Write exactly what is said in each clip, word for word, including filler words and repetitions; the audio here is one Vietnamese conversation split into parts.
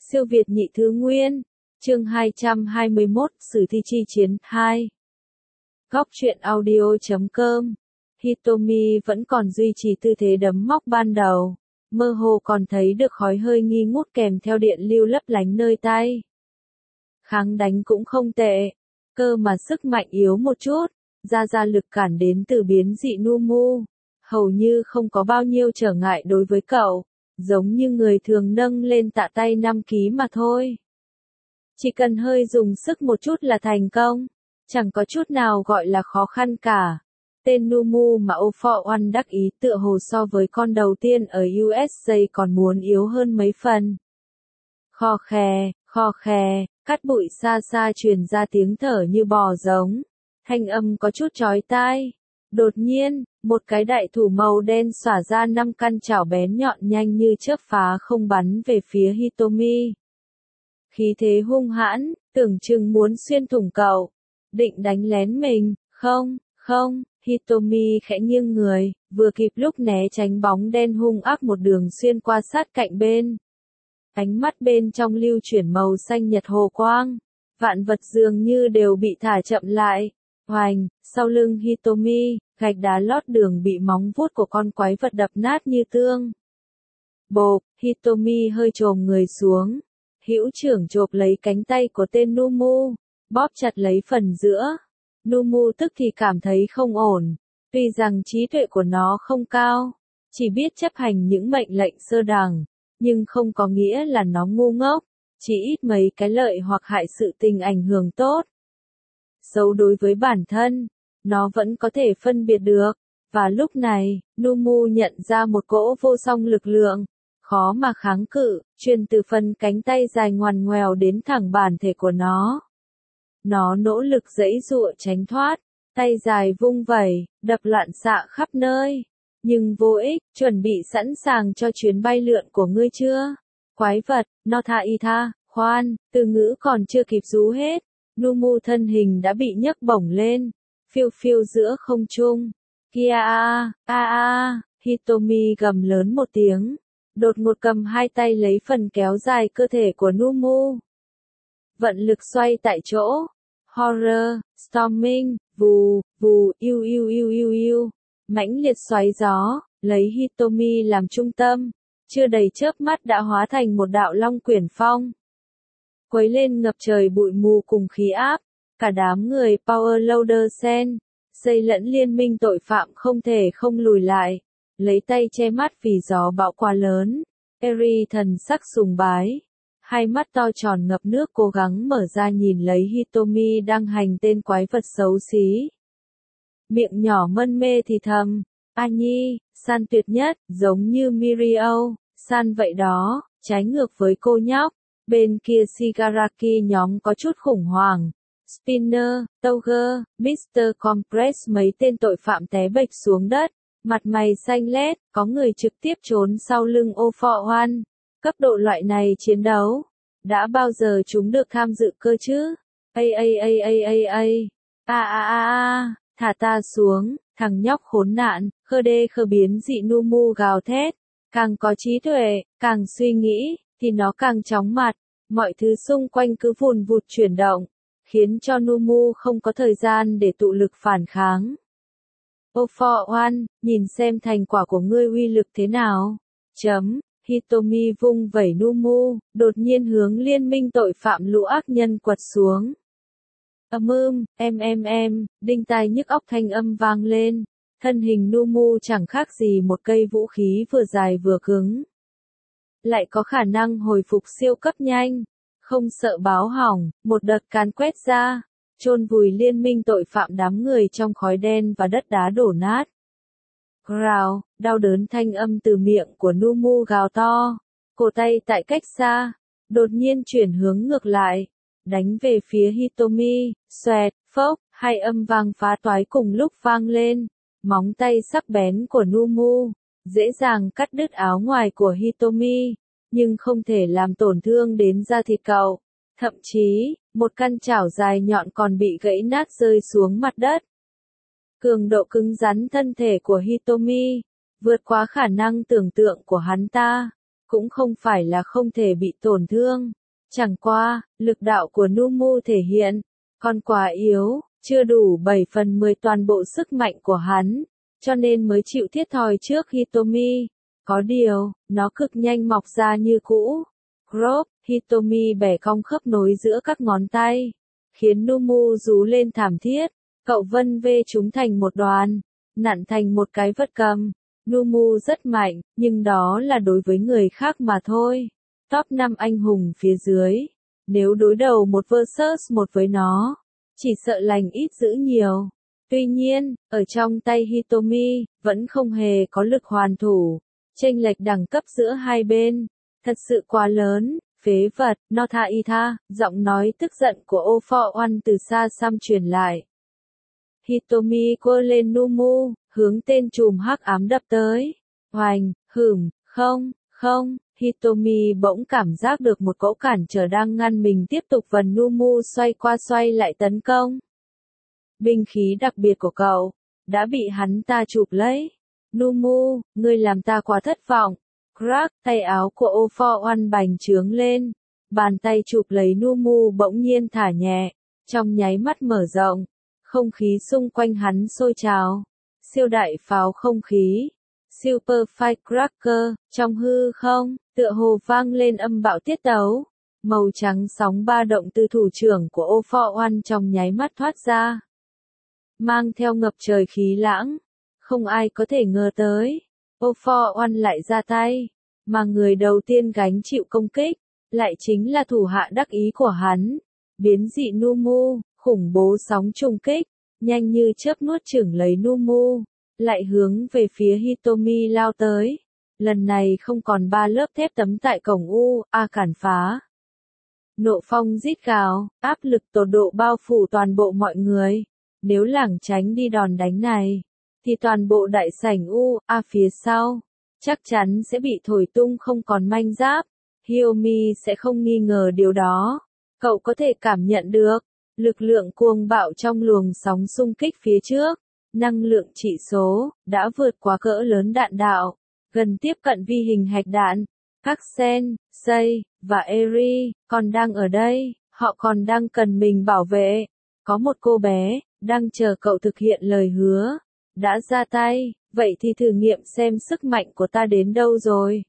Siêu Việt nhị thứ nguyên, chương hai trăm hai mươi mốt, Sử thi chi chiến hai. Góc truyện audio chấm com. Hitomi vẫn còn duy trì tư thế đấm móc ban đầu, mơ hồ còn thấy được khói hơi nghi ngút kèm theo điện lưu lấp lánh nơi tay. Kháng đánh cũng không tệ, cơ mà sức mạnh yếu một chút, ra ra lực cản đến từ biến dị Numu, hầu như không có bao nhiêu trở ngại đối với cậu, giống như người thường nâng lên tạ tay năm ký mà thôi. Chỉ cần hơi dùng sức một chút là thành công, chẳng có chút nào gọi là khó khăn cả. Tên Numu mà All for One đắc ý tựa hồ so với con đầu tiên ở u ét a còn muốn yếu hơn mấy phần. Kho khè, kho khè, cát bụi xa xa truyền ra tiếng thở như bò giống, thanh âm có chút chói tai. Đột nhiên, một cái đại thủ màu đen xỏa ra năm căn chảo bén nhọn nhanh như chớp phá không bắn về phía Hitomi. Khí thế hung hãn, tưởng chừng muốn xuyên thủng cậu, định đánh lén mình, không, không, Hitomi khẽ nghiêng người, vừa kịp lúc né tránh bóng đen hung ác một đường xuyên qua sát cạnh bên. Ánh mắt bên trong lưu chuyển màu xanh nhật hồ quang, vạn vật dường như đều bị thả chậm lại. Hoành, sau lưng Hitomi, gạch đá lót đường bị móng vuốt của con quái vật đập nát như tương. Bộp, Hitomi hơi chồm người xuống, hữu trưởng chộp lấy cánh tay của tên Numu, bóp chặt lấy phần giữa. Numu tức thì cảm thấy không ổn, tuy rằng trí tuệ của nó không cao, chỉ biết chấp hành những mệnh lệnh sơ đẳng, nhưng không có nghĩa là nó ngu ngốc, chỉ ít mấy cái lợi hoặc hại sự tình ảnh hưởng tốt. Xấu đối với bản thân, nó vẫn có thể phân biệt được, và lúc này, Numu nhận ra một cỗ vô song lực lượng, khó mà kháng cự, truyền từ phần cánh tay dài ngoằn ngoèo đến thẳng bản thể của nó. Nó nỗ lực giãy giụa tránh thoát, tay dài vung vẩy, đập loạn xạ khắp nơi, nhưng vô ích. Chuẩn bị sẵn sàng cho chuyến bay lượn của ngươi chưa? Quái vật, no tha y tha, khoan, từ ngữ còn chưa kịp rú hết. Numu thân hình đã bị nhấc bổng lên, phiêu phiêu giữa không trung. Kia a a a, Hitomi gầm lớn một tiếng, đột ngột cầm hai tay lấy phần kéo dài cơ thể của Numu. Vận lực xoay tại chỗ, horror, storming, vù, vù, yêu yêu yêu yêu yêu, mãnh liệt xoáy gió, lấy Hitomi làm trung tâm, chưa đầy chớp mắt đã hóa thành một đạo long quyển phong. Quấy lên ngập trời bụi mù cùng khí áp, cả đám người Power Loader Sen, xây lẫn liên minh tội phạm không thể không lùi lại, lấy tay che mắt vì gió bão quá lớn. Eri thần sắc sùng bái, hai mắt to tròn ngập nước cố gắng mở ra nhìn lấy Hitomi đang hành tên quái vật xấu xí. Miệng nhỏ mân mê thì thầm, A Nhi, San tuyệt nhất, giống như Mirio, San vậy đó, trái ngược với cô nhóc. Bên kia Shigaraki nhóm có chút khủng hoảng. Spinner, Toger, mít tơ Compress mấy tên tội phạm té bệch xuống đất, mặt mày xanh lét, có người trực tiếp trốn sau lưng All for One. Cấp độ loại này chiến đấu, đã bao giờ chúng được tham dự cơ chứ? A a a a a a, a a a a, thả ta xuống, thằng nhóc khốn nạn, khơ đê khơ biến dị Numu gào thét, càng có trí tuệ, càng suy nghĩ, thì nó càng chóng mặt, mọi thứ xung quanh cứ vùn vụt chuyển động, khiến cho Numu không có thời gian để tụ lực phản kháng. All for One, nhìn xem thành quả của ngươi uy lực thế nào. Chấm, Hitomi vung vẩy Numu, đột nhiên hướng liên minh tội phạm lũ ác nhân quật xuống. Ầm ưm, em em em, đinh tai nhức óc thanh âm vang lên, thân hình Numu chẳng khác gì một cây vũ khí vừa dài vừa cứng. Lại có khả năng hồi phục siêu cấp nhanh, không sợ báo hỏng, một đợt càn quét ra, chôn vùi liên minh tội phạm đám người trong khói đen và đất đá đổ nát. Growl, đau đớn thanh âm từ miệng của Numu gào to, cổ tay tại cách xa, đột nhiên chuyển hướng ngược lại, đánh về phía Hitomi, xoẹt, phốc, hai âm vang phá toái cùng lúc vang lên, móng tay sắc bén của Numu dễ dàng cắt đứt áo ngoài của Hitomi, nhưng không thể làm tổn thương đến da thịt cậu. Thậm chí, một căn chảo dài nhọn còn bị gãy nát rơi xuống mặt đất. Cường độ cứng rắn thân thể của Hitomi, vượt quá khả năng tưởng tượng của hắn ta, cũng không phải là không thể bị tổn thương, Chẳng qua, lực đạo của Numu thể hiện, còn quá yếu, chưa đủ bảy phần mười toàn bộ sức mạnh của hắn, cho nên mới chịu thiệt thòi trước Hitomi. Có điều, nó cực nhanh mọc ra như cũ. Crop, Hitomi bẻ cong khớp nối giữa các ngón tay, khiến Numu rú lên thảm thiết. Cậu vân vê chúng thành một đoàn, nặn thành một cái vật cầm. Numu rất mạnh, nhưng đó là đối với người khác mà thôi. Top năm anh hùng phía dưới, nếu đối đầu một versus một với nó, chỉ sợ lành ít dữ nhiều. Tuy nhiên, ở trong tay Hitomi, vẫn không hề có lực hoàn thủ. Chênh lệch đẳng cấp giữa hai bên, thật sự quá lớn. Phế vật, no tha y tha, giọng nói tức giận của All for One từ xa xăm truyền lại. Hitomi quơ lên Numu, hướng tên trùm hắc ám đập tới. Hoành, hửm, không, không, Hitomi bỗng cảm giác được một cỗ cản trở đang ngăn mình tiếp tục vần Numu xoay qua xoay lại tấn công. Binh khí đặc biệt của cậu, đã bị hắn ta chụp lấy. Numu, ngươi làm ta quá thất vọng. Crack, tay áo của All for One bành trướng lên. Bàn tay chụp lấy Numu bỗng nhiên thả nhẹ, trong nháy mắt mở rộng. Không khí xung quanh hắn sôi trào. Siêu đại pháo không khí. Super Firecracker, trong hư không, tựa hồ vang lên âm bạo tiết tấu. Màu trắng sóng ba động từ thủ trưởng của All for One trong nháy mắt thoát ra. Mang theo ngập trời khí lãng. Không ai có thể ngờ tới. All for One lại ra tay. Mà người đầu tiên gánh chịu công kích, lại chính là thủ hạ đắc ý của hắn. Biến dị Numu, khủng bố sóng trùng kích, nhanh như chớp nuốt chửng lấy Numu, lại hướng về phía Hitomi lao tới. Lần này không còn ba lớp thép tấm tại cổng U, A cản phá. Nộ phong rít gào, áp lực tột độ bao phủ toàn bộ mọi người. Nếu lảng tránh đi đòn đánh này, thì toàn bộ đại sảnh U, A phía sau, chắc chắn sẽ bị thổi tung không còn manh giáp. Hitomi sẽ không nghi ngờ điều đó. Cậu có thể cảm nhận được lực lượng cuồng bạo trong luồng sóng xung kích phía trước. Năng lượng chỉ số đã vượt quá cỡ lớn đạn đạo, gần tiếp cận vi hình hạch đạn. Các Sen, Sei và Eri còn đang ở đây, họ còn đang cần mình bảo vệ. Có một cô bé đang chờ cậu thực hiện lời hứa. Đã ra tay, vậy thì thử nghiệm xem sức mạnh của ta đến đâu rồi.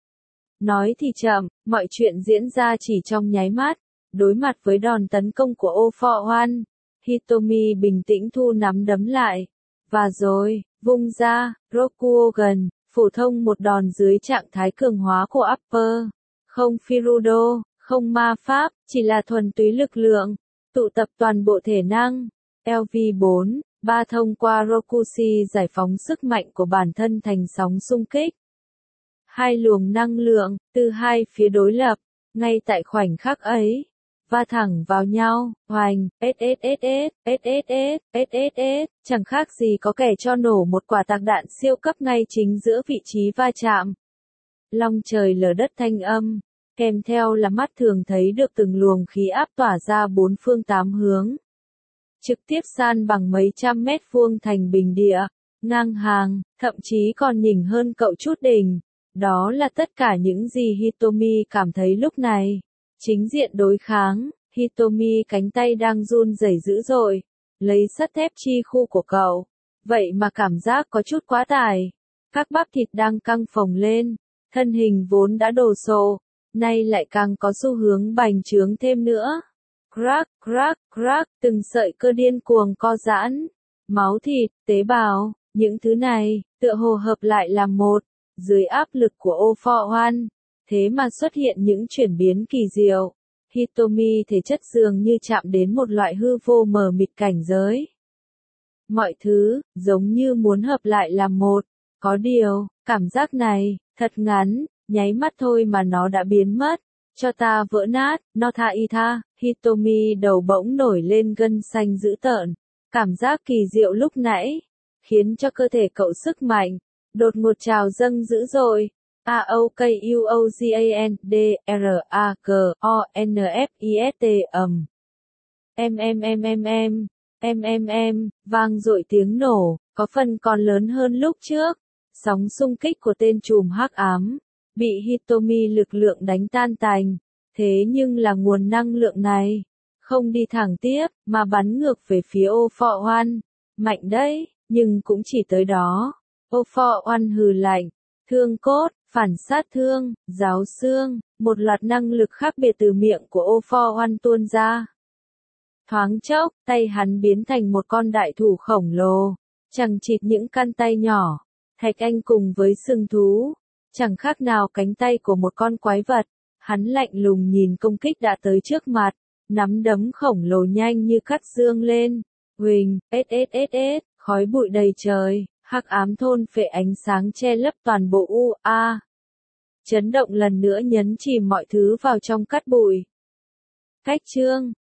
Nói thì chậm, mọi chuyện diễn ra chỉ trong nháy mắt. Đối mặt với đòn tấn công của All for One, Hitomi bình tĩnh thu nắm đấm lại. Và rồi, vung ra, Rokugan, phổ thông một đòn dưới trạng thái cường hóa của Upper. Không Firudo, không ma pháp, chỉ là thuần túy lực lượng, tụ tập toàn bộ thể năng. L V bốn, ba thông qua Rokushi giải phóng sức mạnh của bản thân thành sóng xung kích. Hai luồng năng lượng, từ hai phía đối lập, ngay tại khoảnh khắc ấy, va thẳng vào nhau, hoành, SSSS, SSS, SSS, chẳng khác gì có kẻ cho nổ một quả tạc đạn siêu cấp ngay chính giữa vị trí va chạm. Long trời lở đất thanh âm, kèm theo là mắt thường thấy được từng luồng khí áp tỏa ra bốn phương tám hướng. Trực tiếp san bằng mấy trăm mét vuông thành bình địa, ngang hàng, thậm chí còn nhỉnh hơn cậu chút đỉnh. Đó là tất cả những gì Hitomi cảm thấy lúc này. Chính diện đối kháng, Hitomi cánh tay đang run rẩy dữ dội, lấy sắt thép chi khu của cậu. Vậy mà cảm giác có chút quá tải. Các bắp thịt đang căng phồng lên, thân hình vốn đã đồ sộ, nay lại càng có xu hướng bành trướng thêm nữa. Crack, crack, crack, từng sợi cơ điên cuồng co giãn. Máu thịt, tế bào, những thứ này, tựa hồ hợp lại làm một. Dưới áp lực của All for One, thế mà xuất hiện những chuyển biến kỳ diệu. Hitomi thể chất dường như chạm đến một loại hư vô mờ mịt cảnh giới. Mọi thứ, giống như muốn hợp lại làm một. Có điều, cảm giác này, thật ngắn, nháy mắt thôi mà nó đã biến mất. Cho ta vỡ nát, no tha y tha, Hitomi đầu bỗng nổi lên gân xanh dữ tợn. Cảm giác kỳ diệu lúc nãy, khiến cho cơ thể cậu sức mạnh, đột ngột trào dâng dữ dội. A O K U O G A N D R A K O N F I S T ầm. Em em em em em, em em em, vang dội tiếng nổ, có phần còn lớn hơn lúc trước. Sóng xung kích của tên trùm hắc ám, bị Hitomi lực lượng đánh tan tành. Thế nhưng là nguồn năng lượng này, không đi thẳng tiếp, mà bắn ngược về phía All for One. Mạnh đấy, nhưng cũng chỉ tới đó. All for One hừ lạnh, thương cốt, phản sát thương, giáo xương, một loạt năng lực khác biệt từ miệng của All for One tuôn ra. Thoáng chốc, tay hắn biến thành một con đại thủ khổng lồ, chằng chịt những căn tay nhỏ, thạch anh cùng với sừng thú, chẳng khác nào cánh tay của một con quái vật. Hắn lạnh lùng nhìn công kích đã tới trước mặt, nắm đấm khổng lồ nhanh như cắt dương lên. Huỳnh, ết ết ết ết, khói bụi đầy trời, hắc ám thôn phệ ánh sáng che lấp toàn bộ u a. Chấn động lần nữa nhấn chìm mọi thứ vào trong cát bụi. Cách chương